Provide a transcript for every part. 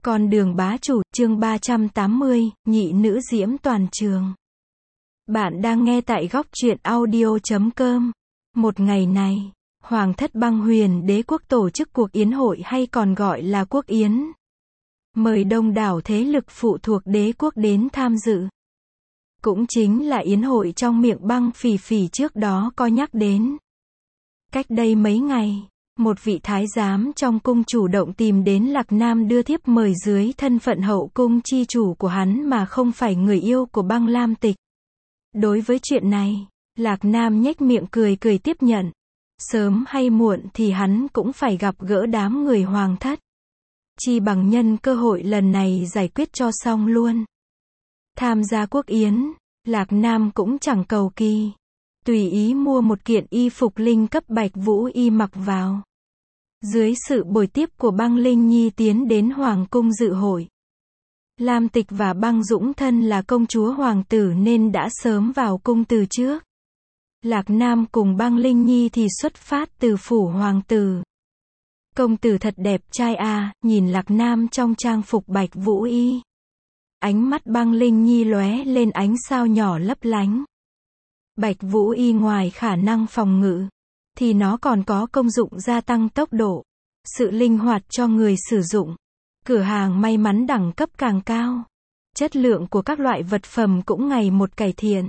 Con đường bá chủ, chương 380, nhị nữ diễm toàn trường. Bạn đang nghe tại góc truyện audio.com. Một ngày này, Hoàng thất Băng Huyền Đế quốc tổ chức cuộc yến hội hay còn gọi là quốc yến. Mời đông đảo thế lực phụ thuộc đế quốc đến tham dự. Cũng chính là yến hội trong miệng Băng Phỉ Phỉ trước đó có nhắc đến. Cách đây mấy ngày, một vị thái giám trong cung chủ động tìm đến Lạc Nam đưa thiếp mời dưới thân phận hậu cung chi chủ của hắn mà không phải người yêu của Băng Lam Tịch. Đối với chuyện này, Lạc Nam nhếch miệng cười cười tiếp nhận. Sớm hay muộn thì hắn cũng phải gặp gỡ đám người hoàng thất. Chi bằng nhân cơ hội lần này giải quyết cho xong luôn. Tham gia quốc yến, Lạc Nam cũng chẳng cầu kỳ. Tùy ý mua một kiện y phục linh cấp Bạch Vũ Y mặc vào. Dưới sự bồi tiếp của Băng Linh Nhi tiến đến Hoàng cung dự hội. Lam Tịch và Băng Dũng thân là công chúa hoàng tử nên đã sớm vào cung từ trước. Lạc Nam cùng Băng Linh Nhi thì xuất phát từ phủ hoàng tử. Công tử thật đẹp trai à, nhìn Lạc Nam trong trang phục Bạch Vũ Y. Ánh mắt Băng Linh Nhi lóe lên ánh sao nhỏ lấp lánh. Bạch Vũ Y ngoài khả năng phòng ngự, thì nó còn có công dụng gia tăng tốc độ, sự linh hoạt cho người sử dụng. Cửa hàng may mắn đẳng cấp càng cao, chất lượng của các loại vật phẩm cũng ngày một cải thiện.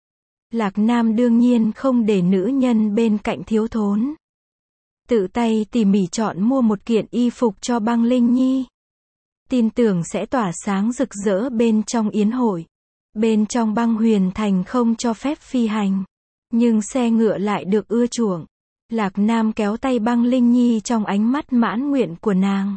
Lạc Nam đương nhiên không để nữ nhân bên cạnh thiếu thốn. Tự tay tỉ mỉ chọn mua một kiện y phục cho Băng Linh Nhi. Tin tưởng sẽ tỏa sáng rực rỡ bên trong yến hội. Bên trong Băng Huyền Thành không cho phép phi hành, nhưng xe ngựa lại được ưa chuộng. Lạc Nam kéo tay Băng Linh Nhi trong ánh mắt mãn nguyện của nàng.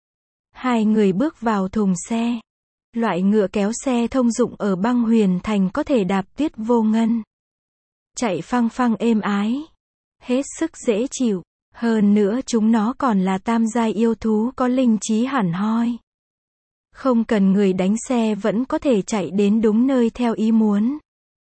Hai người bước vào thùng xe. Loại ngựa kéo xe thông dụng ở Băng Huyền Thành có thể đạp tuyết vô ngân. Chạy phăng phăng êm ái. Hết sức dễ chịu. Hơn nữa chúng nó còn là tam giai yêu thú có linh trí hẳn hoi. Không cần người đánh xe vẫn có thể chạy đến đúng nơi theo ý muốn.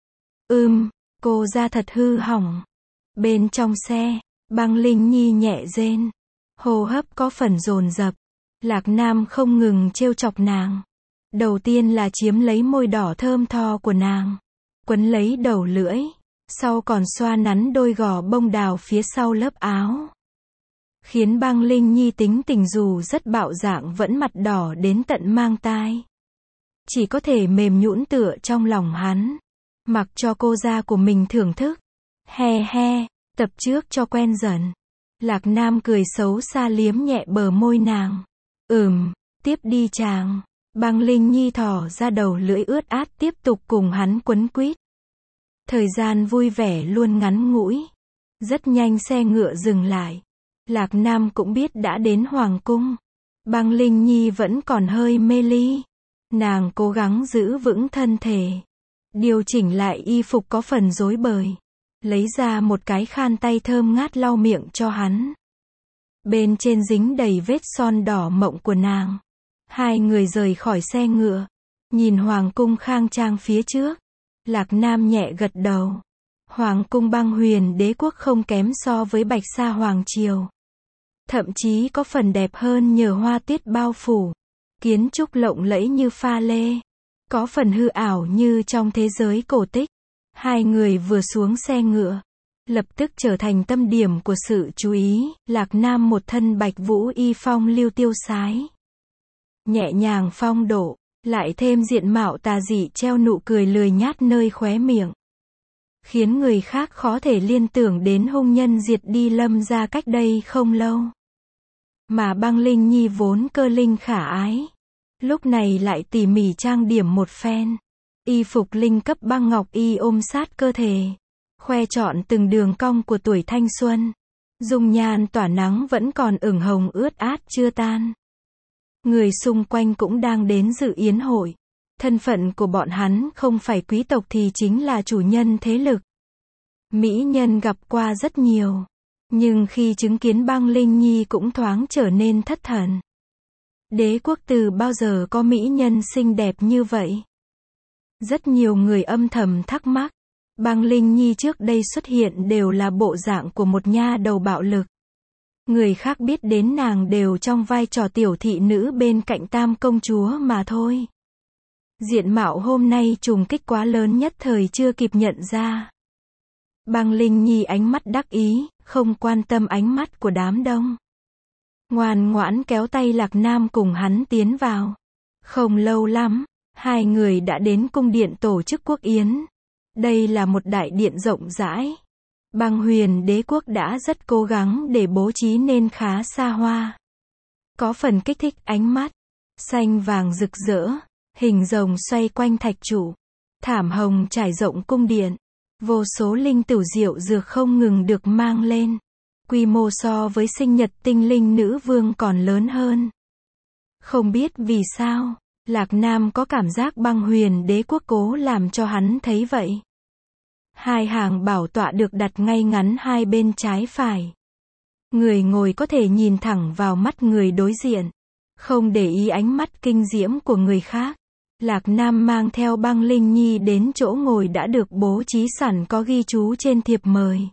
Cô ra thật hư hỏng. Bên trong xe, Băng Linh Nhi nhẹ rên. Hô hấp có phần dồn dập. Lạc Nam không ngừng trêu chọc nàng. Đầu tiên là chiếm lấy môi đỏ thơm tho của nàng. Quấn lấy đầu lưỡi. Sau còn xoa nắn đôi gò bông đào phía sau lớp áo. Khiến Băng Linh Nhi tính tình dù rất bạo dạn vẫn mặt đỏ đến tận mang tai. Chỉ có thể mềm nhũn tựa trong lòng hắn. Mặc cho cô da của mình thưởng thức. He he, tập trước cho quen dần. Lạc Nam cười xấu xa liếm nhẹ bờ môi nàng. Tiếp đi chàng. Băng Linh Nhi thỏ ra đầu lưỡi ướt át tiếp tục cùng hắn quấn quýt. Thời gian vui vẻ luôn ngắn ngủi. Rất nhanh xe ngựa dừng lại. Lạc Nam cũng biết đã đến Hoàng cung. Băng Linh Nhi vẫn còn hơi mê ly. Nàng cố gắng giữ vững thân thể. Điều chỉnh lại y phục có phần rối bời. Lấy ra một cái khăn tay thơm ngát lau miệng cho hắn. Bên trên dính đầy vết son đỏ mộng của nàng. Hai người rời khỏi xe ngựa. Nhìn Hoàng cung khang trang phía trước. Lạc Nam nhẹ gật đầu. Hoàng cung Băng Huyền Đế quốc không kém so với Bạch Sa Hoàng triều. Thậm chí có phần đẹp hơn nhờ hoa tuyết bao phủ. Kiến trúc lộng lẫy như pha lê. Có phần hư ảo như trong thế giới cổ tích. Hai người vừa xuống xe ngựa. Lập tức trở thành tâm điểm của sự chú ý. Lạc Nam một thân Bạch Vũ Y phong lưu tiêu sái. Nhẹ nhàng phong độ. Lại thêm diện mạo tà dị treo nụ cười lười nhát nơi khóe miệng. Khiến người khác khó thể liên tưởng đến hung nhân diệt đi Lâm gia cách đây không lâu. Mà Băng Linh Nhi vốn cơ linh khả ái. Lúc này lại tỉ mỉ trang điểm một phen. Y phục linh cấp băng ngọc y ôm sát cơ thể. Khoe trọn từng đường cong của tuổi thanh xuân. Dung nhan tỏa nắng vẫn còn ửng hồng ướt át chưa tan. Người xung quanh cũng đang đến dự yến hội. Thân phận của bọn hắn không phải quý tộc thì chính là chủ nhân thế lực. Mỹ nhân gặp qua rất nhiều. Nhưng khi chứng kiến Băng Linh Nhi cũng thoáng trở nên thất thần. Đế quốc từ bao giờ có mỹ nhân xinh đẹp như vậy? Rất nhiều người âm thầm thắc mắc. Băng Linh Nhi trước đây xuất hiện đều là bộ dạng của một nha đầu bạo lực. Người khác biết đến nàng đều trong vai trò tiểu thị nữ bên cạnh Tam công chúa mà thôi. Diện mạo hôm nay trùng kích quá lớn nhất thời chưa kịp nhận ra. Băng Linh Nhi ánh mắt đắc ý, không quan tâm ánh mắt của đám đông. Ngoan ngoãn kéo tay Lạc Nam cùng hắn tiến vào. Không lâu lắm, hai người đã đến cung điện tổ chức quốc yến. Đây là một đại điện rộng rãi. Băng Huyền Đế quốc đã rất cố gắng để bố trí nên khá xa hoa. Có phần kích thích ánh mắt. Xanh vàng rực rỡ, hình rồng xoay quanh thạch trụ. Thảm hồng trải rộng cung điện. Vô số linh tửu diệu dược không ngừng được mang lên. Quy mô so với sinh nhật tinh linh nữ vương còn lớn hơn. Không biết vì sao, Lạc Nam có cảm giác Băng Huyền Đế quốc cố làm cho hắn thấy vậy. Hai hàng bảo tọa được đặt ngay ngắn hai bên trái phải. Người ngồi có thể nhìn thẳng vào mắt người đối diện. Không để ý ánh mắt kinh diễm của người khác. Lạc Nam mang theo Băng Linh Nhi đến chỗ ngồi đã được bố trí sẵn có ghi chú trên thiệp mời.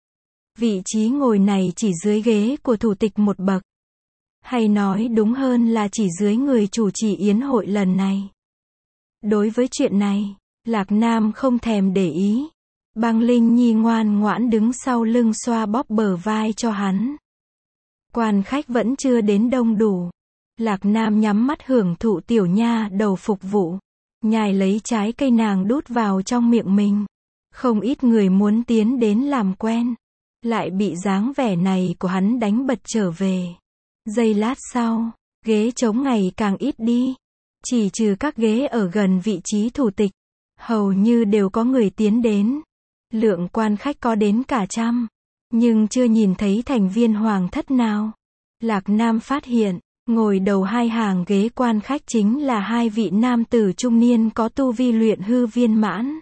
Vị trí ngồi này chỉ dưới ghế của thủ tịch một bậc. Hay nói đúng hơn là chỉ dưới người chủ trì yến hội lần này. Đối với chuyện này, Lạc Nam không thèm để ý. Băng Linh Nhi ngoan ngoãn đứng sau lưng xoa bóp bờ vai cho hắn. Quan khách vẫn chưa đến đông đủ. Lạc Nam nhắm mắt hưởng thụ tiểu nha đầu phục vụ. Nhai lấy trái cây nàng đút vào trong miệng mình. Không ít người muốn tiến đến làm quen. Lại bị dáng vẻ này của hắn đánh bật trở về. Giây lát sau, ghế trống ngày càng ít đi. Chỉ trừ các ghế ở gần vị trí thủ tịch. Hầu như đều có người tiến đến. Lượng quan khách có đến cả trăm. Nhưng chưa nhìn thấy thành viên hoàng thất nào. Lạc Nam phát hiện, ngồi đầu hai hàng ghế quan khách chính là hai vị nam tử trung niên có tu vi luyện hư viên mãn.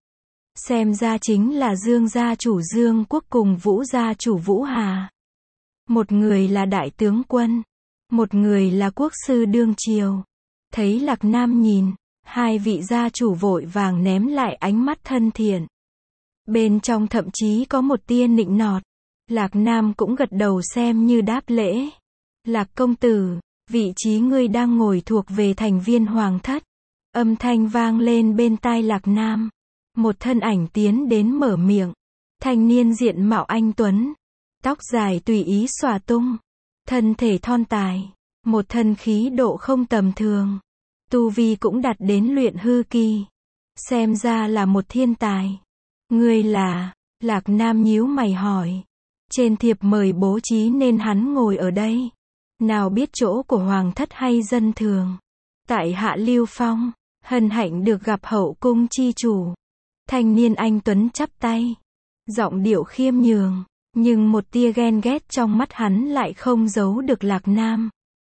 Xem ra chính là Dương gia chủ Dương Quốc cùng Vũ gia chủ Vũ Hà. Một người là đại tướng quân, một người là quốc sư đương triều. Thấy Lạc Nam nhìn, hai vị gia chủ vội vàng ném lại ánh mắt thân thiện. Bên trong thậm chí có một tia nịnh nọt. Lạc Nam cũng gật đầu xem như đáp lễ. Lạc công tử, vị trí ngươi đang ngồi thuộc về thành viên hoàng thất. Âm thanh vang lên bên tai Lạc Nam. Một thân ảnh tiến đến mở miệng. Thanh niên diện mạo anh tuấn. Tóc dài tùy ý xòa tung. Thân thể thon tài. Một thân khí độ không tầm thường. Tu vi cũng đạt đến luyện hư kỳ. Xem ra là một thiên tài. Ngươi là? Lạc Nam nhíu mày hỏi. Trên thiệp mời bố trí nên hắn ngồi ở đây. Nào biết chỗ của hoàng thất hay dân thường. Tại hạ Lưu Phong, hân hạnh được gặp hậu cung chi chủ. Thanh niên anh tuấn chắp tay. Giọng điệu khiêm nhường. Nhưng một tia ghen ghét trong mắt hắn lại không giấu được Lạc Nam.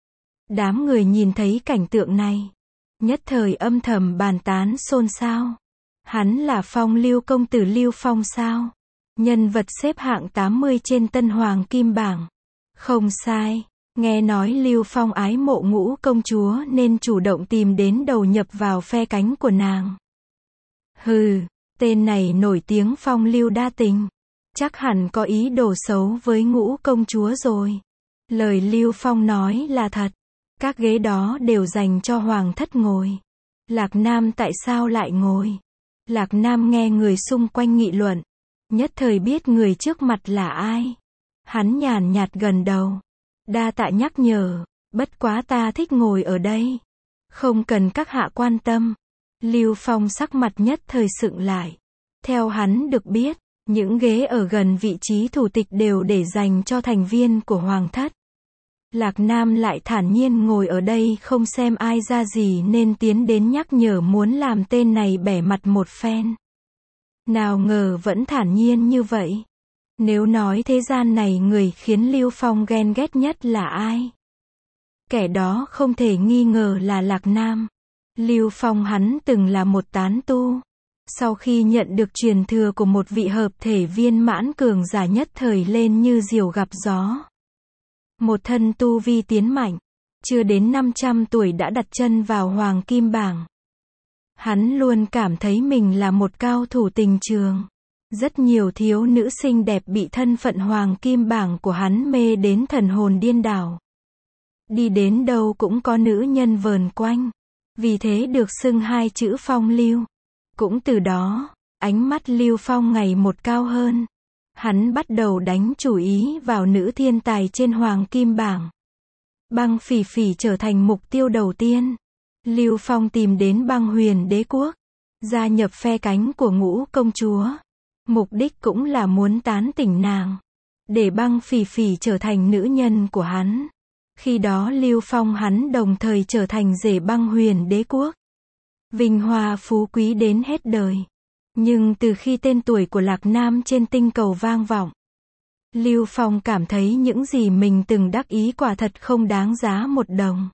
Đám người nhìn thấy cảnh tượng này. Nhất thời âm thầm bàn tán xôn xao. Hắn là Phong Lưu công tử Lưu Phong sao? Nhân vật xếp hạng 80 trên Tân Hoàng Kim Bảng. Không sai. Nghe nói Lưu Phong ái mộ Ngũ công chúa nên chủ động tìm đến đầu nhập vào phe cánh của nàng. Hừ, tên này nổi tiếng phong lưu đa tình. Chắc hẳn có ý đồ xấu với Ngũ công chúa rồi. Lời Lưu Phong nói là thật. Các ghế đó đều dành cho hoàng thất ngồi. Lạc Nam tại sao lại ngồi? Lạc Nam nghe người xung quanh nghị luận. Nhất thời biết người trước mặt là ai. Hắn nhàn nhạt gần đầu. Đa tạ nhắc nhở. Bất quá ta thích ngồi ở đây. Không cần các hạ quan tâm. Lưu Phong sắc mặt nhất thời sững lại. Theo hắn được biết, những ghế ở gần vị trí thủ tịch đều để dành cho thành viên của hoàng thất. Lạc Nam lại thản nhiên ngồi ở đây không xem ai ra gì nên tiến đến nhắc nhở muốn làm tên này bẻ mặt một phen. Nào ngờ vẫn thản nhiên như vậy. Nếu nói thế gian này người khiến Lưu Phong ghen ghét nhất là ai? Kẻ đó không thể nghi ngờ là Lạc Nam. Lưu Phong hắn từng là một tán tu. Sau khi nhận được truyền thừa của một vị hợp thể viên mãn cường giả nhất thời lên như diều gặp gió. Một thân tu vi tiến mạnh. Chưa đến 500 tuổi đã đặt chân vào Hoàng Kim Bảng. Hắn luôn cảm thấy mình là một cao thủ tình trường. Rất nhiều thiếu nữ xinh đẹp bị thân phận hoàng kim bảng của hắn mê đến thần hồn điên đảo. Đi đến đâu cũng có nữ nhân vờn quanh. Vì thế được xưng hai chữ phong lưu. Cũng từ đó, ánh mắt Lưu Phong ngày một cao hơn. Hắn bắt đầu đánh chủ ý vào nữ thiên tài trên hoàng kim bảng. Băng Phỉ Phỉ trở thành mục tiêu đầu tiên. Lưu Phong tìm đến Băng Huyền Đế quốc, gia nhập phe cánh của Ngũ công chúa. Mục đích cũng là muốn tán tỉnh nàng, để Băng Phỉ Phỉ trở thành nữ nhân của hắn. Khi đó Lưu Phong hắn đồng thời trở thành rể Băng Huyền Đế quốc. Vinh hoa phú quý đến hết đời. Nhưng từ khi tên tuổi của Lạc Nam trên tinh cầu vang vọng, Lưu Phong cảm thấy những gì mình từng đắc ý quả thật không đáng giá một đồng.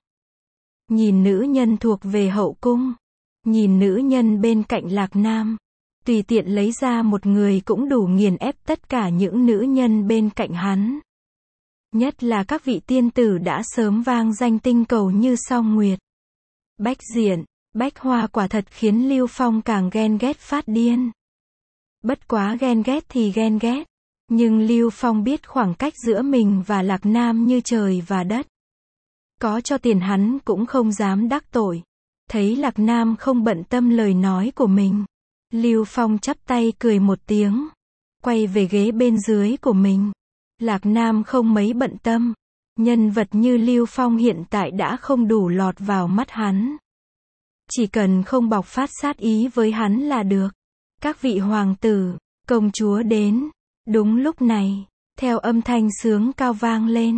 Nhìn nữ nhân thuộc về hậu cung, nhìn nữ nhân bên cạnh Lạc Nam, tùy tiện lấy ra một người cũng đủ nghiền ép tất cả những nữ nhân bên cạnh hắn. Nhất là các vị tiên tử đã sớm vang danh tinh cầu như Song Nguyệt, Bách Diện, Bách Hoa quả thật khiến Lưu Phong càng ghen ghét phát điên. Bất quá ghen ghét thì ghen ghét, nhưng Lưu Phong biết khoảng cách giữa mình và Lạc Nam như trời và đất. Có cho tiền hắn cũng không dám đắc tội. Thấy Lạc Nam không bận tâm lời nói của mình, Lưu Phong chắp tay cười một tiếng, quay về ghế bên dưới của mình. Lạc Nam không mấy bận tâm. Nhân vật như Lưu Phong hiện tại đã không đủ lọt vào mắt hắn. Chỉ cần không bộc phát sát ý với hắn là được. Các vị hoàng tử, công chúa đến. Đúng lúc này, theo âm thanh sướng cao vang lên,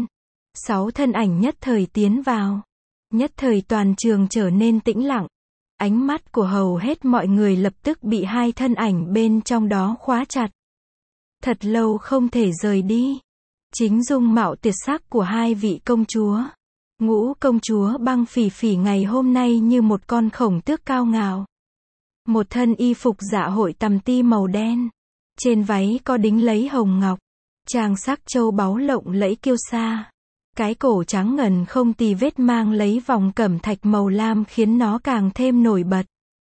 6 thân ảnh nhất thời tiến vào. Nhất thời toàn trường trở nên tĩnh lặng. Ánh mắt của hầu hết mọi người lập tức bị hai thân ảnh bên trong đó khóa chặt. Thật lâu không thể rời đi. Chính dung mạo tuyệt sắc của hai vị công chúa. Ngũ công chúa Băng Phỉ Phỉ ngày hôm nay như một con khổng tước cao ngạo. Một thân y phục dạ hội tằm ti màu đen. Trên váy có đính lấy hồng ngọc. Trang sắc châu báu lộng lẫy kiêu sa. Cái cổ trắng ngần không tì vết mang lấy vòng cẩm thạch màu lam khiến nó càng thêm nổi bật.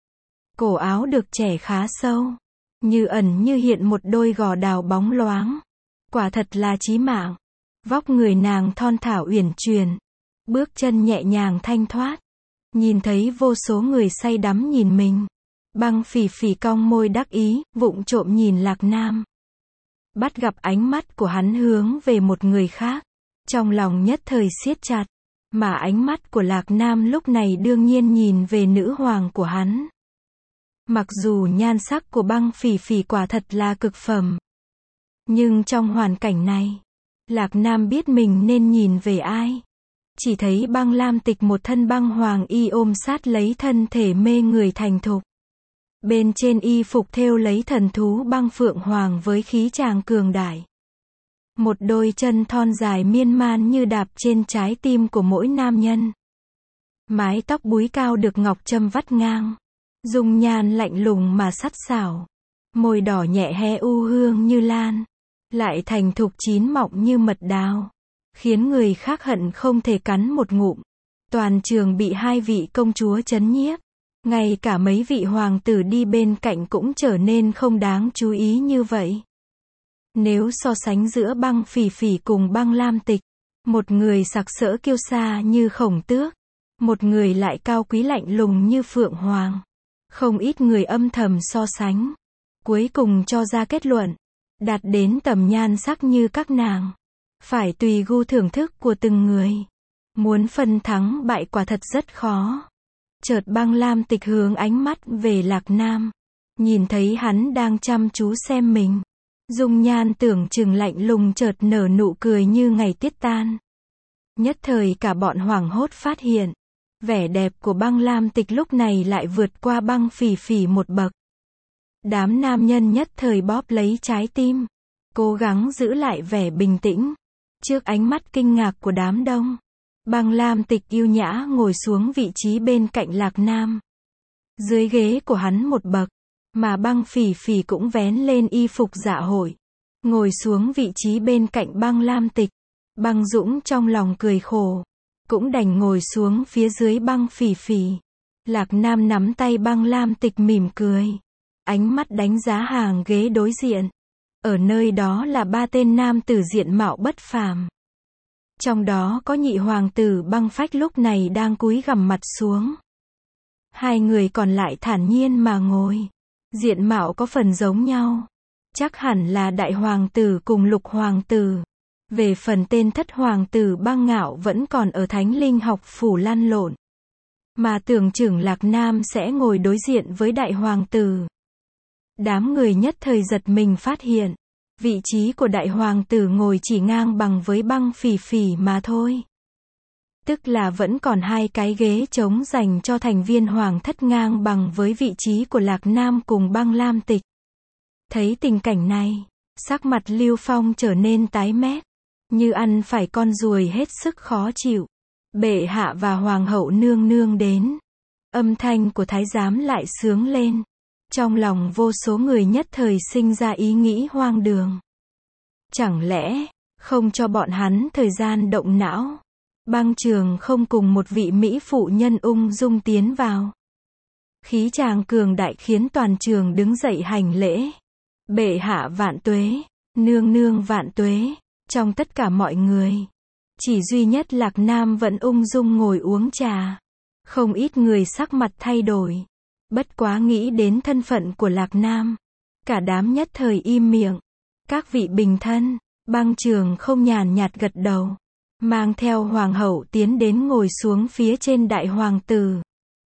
Cổ áo được chẻ khá sâu. Như ẩn như hiện một đôi gò đào bóng loáng. Quả thật là chí mạng. Vóc người nàng thon thả uyển chuyển. Bước chân nhẹ nhàng thanh thoát. Nhìn thấy vô số người say đắm nhìn mình. Băng Phỉ Phỉ cong môi đắc ý, vụng trộm nhìn Lạc Nam. Bắt gặp ánh mắt của hắn hướng về một người khác. Trong lòng nhất thời siết chặt. Mà ánh mắt của Lạc Nam lúc này đương nhiên nhìn về nữ hoàng của hắn. Mặc dù nhan sắc của Băng Phỉ Phỉ quả thật là cực phẩm. Nhưng trong hoàn cảnh này, Lạc Nam biết mình nên nhìn về ai. Chỉ thấy Băng Lam Tịch một thân băng hoàng y ôm sát lấy thân thể mê người thành thục. Bên trên y phục thêu lấy thần thú băng phượng hoàng với khí tràng cường đại. Một đôi chân thon dài miên man như đạp trên trái tim của mỗi nam nhân. Mái tóc búi cao được ngọc châm vắt ngang. Dung nhan lạnh lùng mà sắt sảo. Môi đỏ nhẹ hé u hương như lan. Lại thành thục chín mọng như mật đào. Khiến người khác hận không thể cắn một ngụm. Toàn trường bị hai vị công chúa trấn nhiếp. Ngay cả mấy vị hoàng tử đi bên cạnh cũng trở nên không đáng chú ý như vậy. Nếu so sánh giữa Băng Phỉ Phỉ cùng Băng Lam Tịch, một người sặc sỡ kiêu sa như khổng tước, một người lại cao quý lạnh lùng như phượng hoàng. Không ít người âm thầm so sánh, cuối cùng cho ra kết luận, đạt đến tầm nhan sắc như các nàng, phải tùy gu thưởng thức của từng người. Muốn phân thắng bại quả thật rất khó. Chợt Băng Lam Tịch hướng ánh mắt về Lạc Nam, nhìn thấy hắn đang chăm chú xem mình. Dung nhan tưởng chừng lạnh lùng chợt nở nụ cười như ngày tiết tan. Nhất thời cả bọn hoảng hốt phát hiện, vẻ đẹp của Băng Lam Tịch lúc này lại vượt qua Băng Phỉ Phỉ một bậc. Đám nam nhân nhất thời bóp lấy trái tim, cố gắng giữ lại vẻ bình tĩnh. Trước ánh mắt kinh ngạc của đám đông, Băng Lam Tịch yêu nhã ngồi xuống vị trí bên cạnh Lạc Nam. Dưới ghế của hắn một bậc, mà Băng Phỉ Phỉ cũng vén lên y phục dạ hội, ngồi xuống vị trí bên cạnh Băng Lam Tịch. Băng Dũng trong lòng cười khổ, cũng đành ngồi xuống phía dưới Băng Phỉ Phỉ. Lạc Nam nắm tay Băng Lam Tịch mỉm cười. ánh mắt đánh giá hàng ghế đối diện. Ở nơi đó là 3 tên nam tử diện mạo bất phàm. Trong đó có nhị hoàng tử Băng Phách lúc này đang cúi gằm mặt xuống. 2 người còn lại thản nhiên mà ngồi. Diện mạo có phần giống nhau. Chắc hẳn là đại hoàng tử cùng lục hoàng tử. Về phần tên thất hoàng tử Băng Ngạo vẫn còn ở Thánh Linh học phủ lăn lộn. Mà tưởng chừng Lạc Nam sẽ ngồi đối diện với đại hoàng tử. Đám người nhất thời giật mình phát hiện. Vị trí của đại hoàng tử ngồi chỉ ngang bằng với Băng Phỉ Phỉ mà thôi. Tức là vẫn còn 2 cái ghế trống dành cho thành viên hoàng thất ngang bằng với vị trí của Lạc Nam cùng Băng Lam Tịch. Thấy tình cảnh này, sắc mặt Lưu Phong trở nên tái mét. Như ăn phải con ruồi hết sức khó chịu. Bệ hạ và hoàng hậu nương nương đến. Âm thanh của thái giám lại sướng lên. Trong lòng vô số người nhất thời sinh ra ý nghĩ hoang đường. Chẳng lẽ, không cho bọn hắn thời gian động não. Băng Trường không cùng một vị mỹ phụ nhân ung dung tiến vào. Khí tràng cường đại khiến toàn trường đứng dậy hành lễ. Bệ hạ vạn tuế, nương nương vạn tuế. Trong tất cả mọi người, chỉ duy nhất Lạc Nam vẫn ung dung ngồi uống trà. Không ít người sắc mặt thay đổi. Bất quá nghĩ đến thân phận của Lạc Nam. Cả đám nhất thời im miệng. Các vị bình thân, Băng Trường không nhàn nhạt gật đầu. Mang theo hoàng hậu tiến đến ngồi xuống phía trên đại hoàng tử.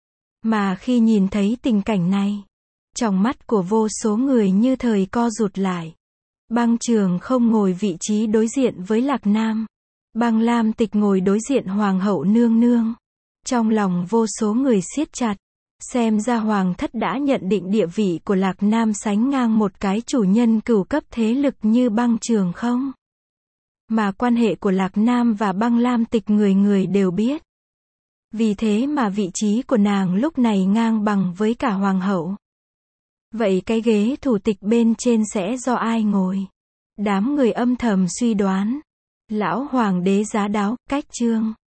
Mà khi nhìn thấy tình cảnh này, trong mắt của vô số người như thời co rụt lại. Băng Trường không ngồi vị trí đối diện với Lạc Nam. Băng Lam Tịch ngồi đối diện hoàng hậu nương nương. Trong lòng vô số người siết chặt. Xem ra hoàng thất đã nhận định địa vị của Lạc Nam sánh ngang một cái chủ nhân cửu cấp thế lực như Băng Trường không? Mà quan hệ của Lạc Nam và Băng Lam Tịch người người đều biết. Vì thế mà vị trí của nàng lúc này ngang bằng với cả hoàng hậu. Vậy cái ghế thủ tịch bên trên sẽ do ai ngồi? Đám người âm thầm suy đoán. Lão hoàng đế giá đáo, cách chương.